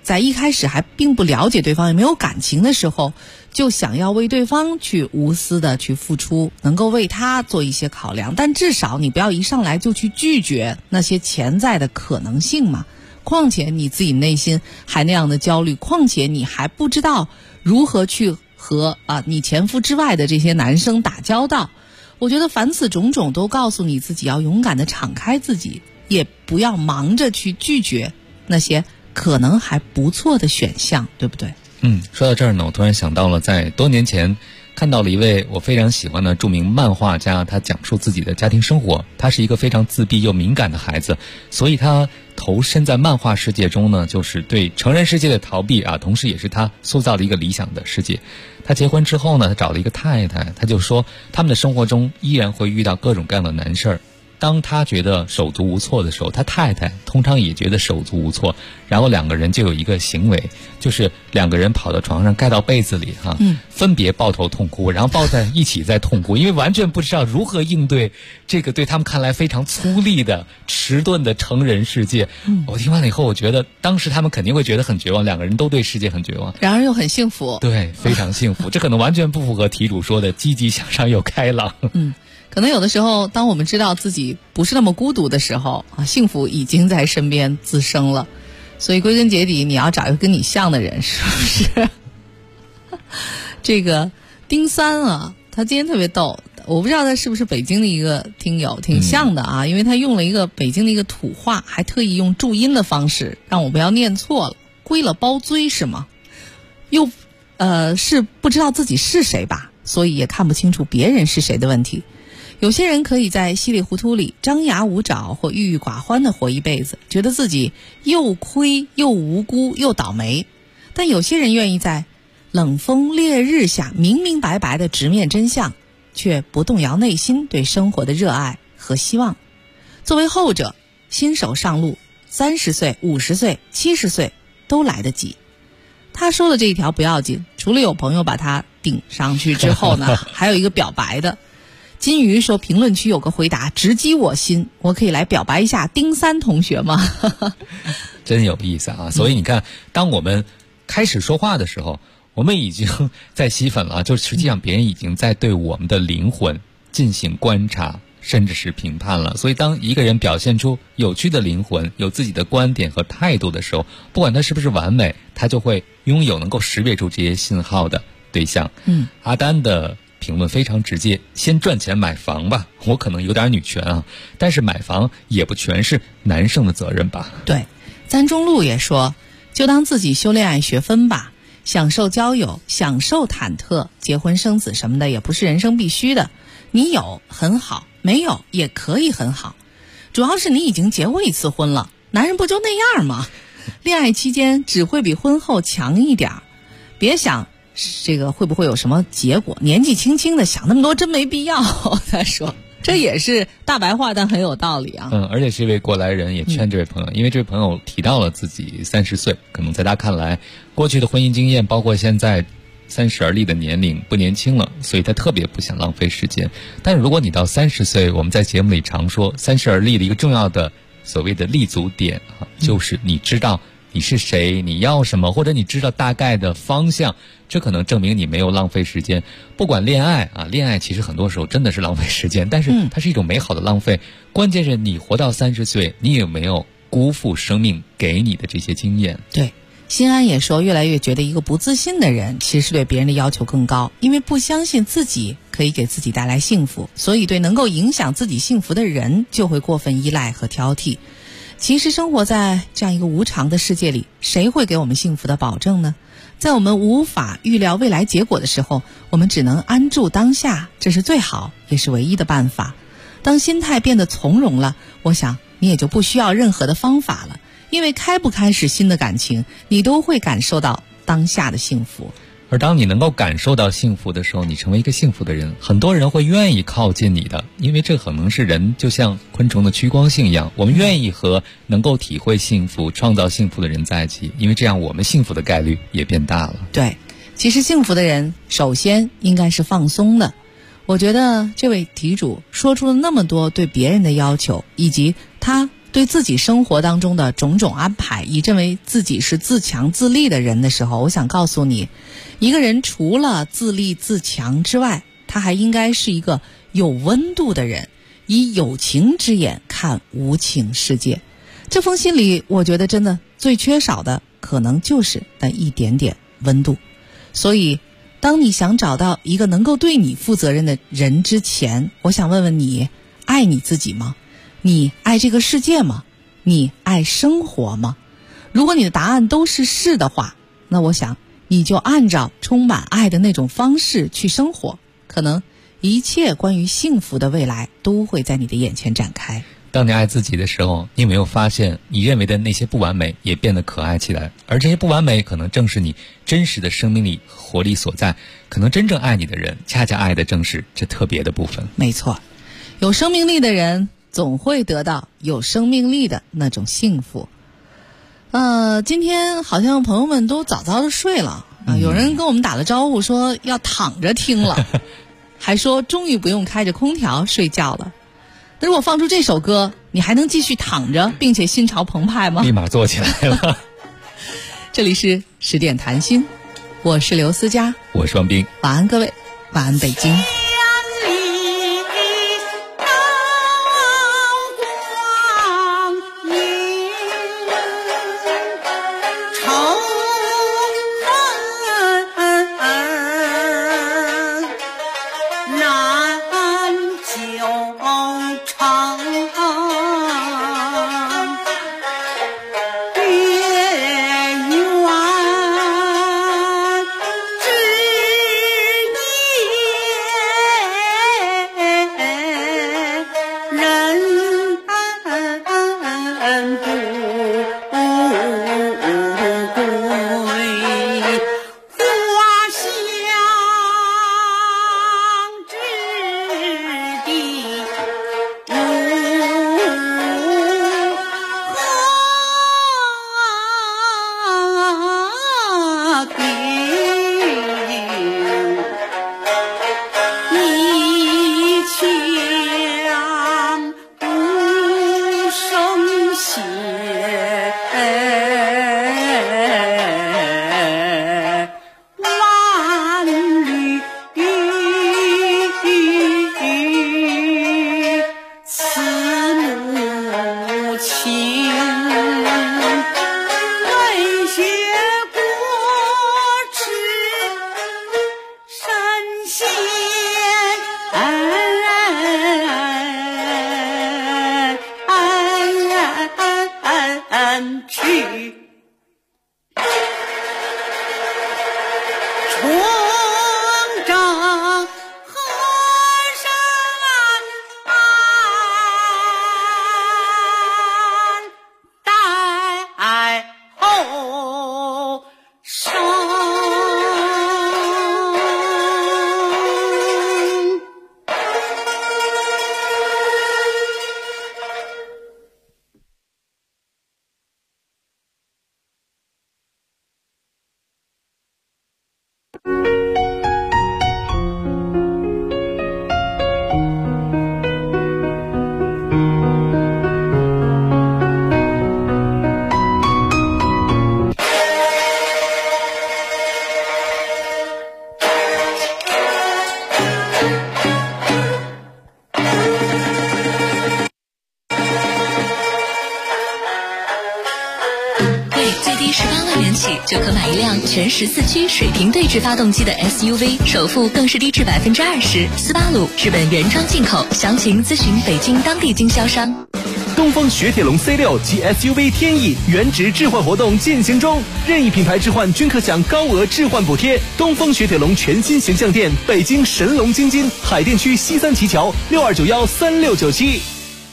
在一开始还并不了解对方也没有感情的时候，就想要为对方去无私的去付出，能够为他做一些考量，但至少你不要一上来就去拒绝那些潜在的可能性嘛。况且你自己内心还那样的焦虑，况且你还不知道如何去和你前夫之外的这些男生打交道。我觉得凡此种种都告诉你自己要勇敢的敞开自己，也不要忙着去拒绝那些可能还不错的选项，对不对？ 说到这儿呢，我突然想到了在多年前看到了一位我非常喜欢的著名漫画家，他讲述自己的家庭生活。他是一个非常自闭又敏感的孩子，所以他投身在漫画世界中呢，就是对成人世界的逃避同时也是他塑造的一个理想的世界。他结婚之后呢，他找了一个太太，他就说他们的生活中依然会遇到各种各样的难事儿。当他觉得手足无措的时候，他太太通常也觉得手足无措，然后两个人就有一个行为，就是两个人跑到床上盖到被子里分别抱头痛哭，然后抱在一起再痛哭，因为完全不知道如何应对这个对他们看来非常粗粝的迟钝的成人世界。我听完了以后，我觉得当时他们肯定会觉得很绝望，两个人都对世界很绝望， 然而又很幸福。 对，非常幸福。这可能完全不符合题主说的积极向上又开朗。 可能有的时候当我们知道自己不是那么孤独的时候幸福已经在身边滋生了。所以归根结底你要找一个跟你像的人，是不是？这个丁三他今天特别逗，我不知道他是不是北京的一个听友，挺像的因为他用了一个北京的一个土话，还特意用注音的方式让我不要念错了。归了包追是吗？又是不知道自己是谁吧，所以也看不清楚别人是谁的问题。有些人可以在稀里糊涂里张牙舞爪或郁郁寡欢的活一辈子，觉得自己又亏又无辜又倒霉。但有些人愿意在冷风烈日下明明白白的直面真相，却不动摇内心对生活的热爱和希望。作为后者，新手上路，30岁、50岁、70岁都来得及。他说的这一条不要紧，除了有朋友把他顶上去之后呢，还有一个表白的。金鱼说评论区有个回答直击我心，我可以来表白一下丁三同学吗？ 真有意思所以你看，当我们开始说话的时候，我们已经在吸粉了，就实际上别人已经在对我们的灵魂进行观察甚至是评判了。所以当一个人表现出有趣的灵魂，有自己的观点和态度的时候，不管他是不是完美，他就会拥有能够识别出这些信号的对象。阿丹的评论非常直接，先赚钱买房吧。我可能有点女权但是买房也不全是男生的责任吧。 对，赞中路也说，就当自己修恋爱学分吧，享受交友，享受忐忑，结婚生子什么的也不是人生必须的。你有很好，没有也可以很好，主要是你已经结过一次婚了，男人不就那样吗？恋爱期间只会比婚后强一点，别想这个会不会有什么结果，年纪轻轻的想那么多真没必要。他说这也是大白话，但很有道理而且是一位过来人也劝这位朋友，因为这位朋友提到了自己30岁，可能在他看来过去的婚姻经验包括现在30而立的年龄不年轻了，所以他特别不想浪费时间。但如果你到30岁，我们在节目里常说30而立的一个重要的所谓的立足点就是你知道你是谁，你要什么，或者你知道大概的方向，这可能证明你没有浪费时间。不管恋爱恋爱其实很多时候真的是浪费时间，但是它是一种美好的浪费。关键是你活到30岁，你有没有辜负生命给你的这些经验？ 对，辛安也说，越来越觉得一个不自信的人其实是对别人的要求更高，因为不相信自己可以给自己带来幸福，所以对能够影响自己幸福的人就会过分依赖和挑剔。其实生活在这样一个无常的世界里，谁会给我们幸福的保证呢？在我们无法预料未来结果的时候，我们只能安住当下，这是最好也是唯一的办法。当心态变得从容了，我想你也就不需要任何的方法了，因为开不开始新的感情，你都会感受到当下的幸福。 而当你能够感受到幸福的时候，你成为一个幸福的人，很多人会愿意靠近你的，因为这可能是人就像昆虫的趋光性一样，我们愿意和能够体会幸福、创造幸福的人在一起，因为这样我们幸福的概率也变大了。 对，其实幸福的人首先应该是放松的。我觉得这位题主说出了那么多对别人的要求，以及他对自己生活当中的种种安排，以认为自己是自强自立的人的时候，我想告诉你，一个人除了自立自强之外，他还应该是一个有温度的人，以有情之眼看无情世界。这封信里，我觉得真的最缺少的可能就是那一点点温度。所以当你想找到一个能够对你负责任的人之前，我想问问你，爱你自己吗？你爱这个世界吗？你爱生活吗？如果你的答案都是是的话，那我想你就按照充满爱的那种方式去生活，可能一切关于幸福的未来都会在你的眼前展开。 当你爱自己的时候，你有没有发现你认为的那些不完美也变得可爱起来？而这些不完美可能正是你真实的生命力活力所在，可能真正爱你的人恰恰爱的正是这特别的部分。 没错，有生命力的人总会得到有生命力的那种幸福。今天好像朋友们都早早的睡了有人跟我们打了招呼说要躺着听了还说终于不用开着空调睡觉了。那如果放出这首歌，你还能继续躺着并且心潮澎湃吗？ 立马坐起来了这里是10点谈心，我是刘思佳， 我是王斌， 晚安各位，晚安北京。 就可买一辆全14驱水平对置发动机的 SUV， 首付更是低至20%。斯巴鲁日本原装进口，详情咨询北京当地经销商。 东风雪铁龙 C6 及 SUV 天翼原值置换活动进行中，任意品牌置换均可享高额置换补贴。东风雪铁龙全新形象店，北京神龙京津海淀区西三旗桥62913697。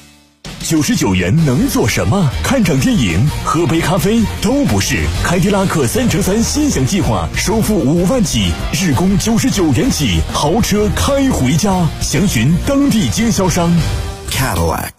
99元能做什么？看场电影、喝杯咖啡都不是。凯迪拉克3乘3心想计划，首付5万起，日供99元起，豪车开回家。详询当地经销商。 Cadillac。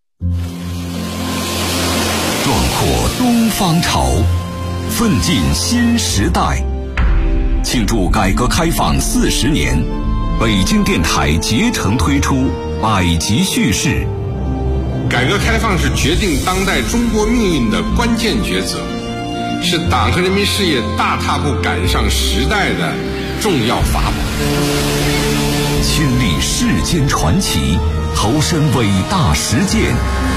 壮阔东方潮，奋进新时代。庆祝改革开放40年，北京电台竭诚推出百集叙事。 改革开放是决定当代中国命运的关键抉择，是党和人民事业大踏步赶上时代的重要法宝。 亲历世间传奇，投身伟大实践，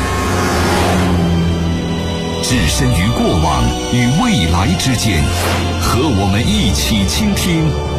置身于过往与未来之间，和我们一起倾听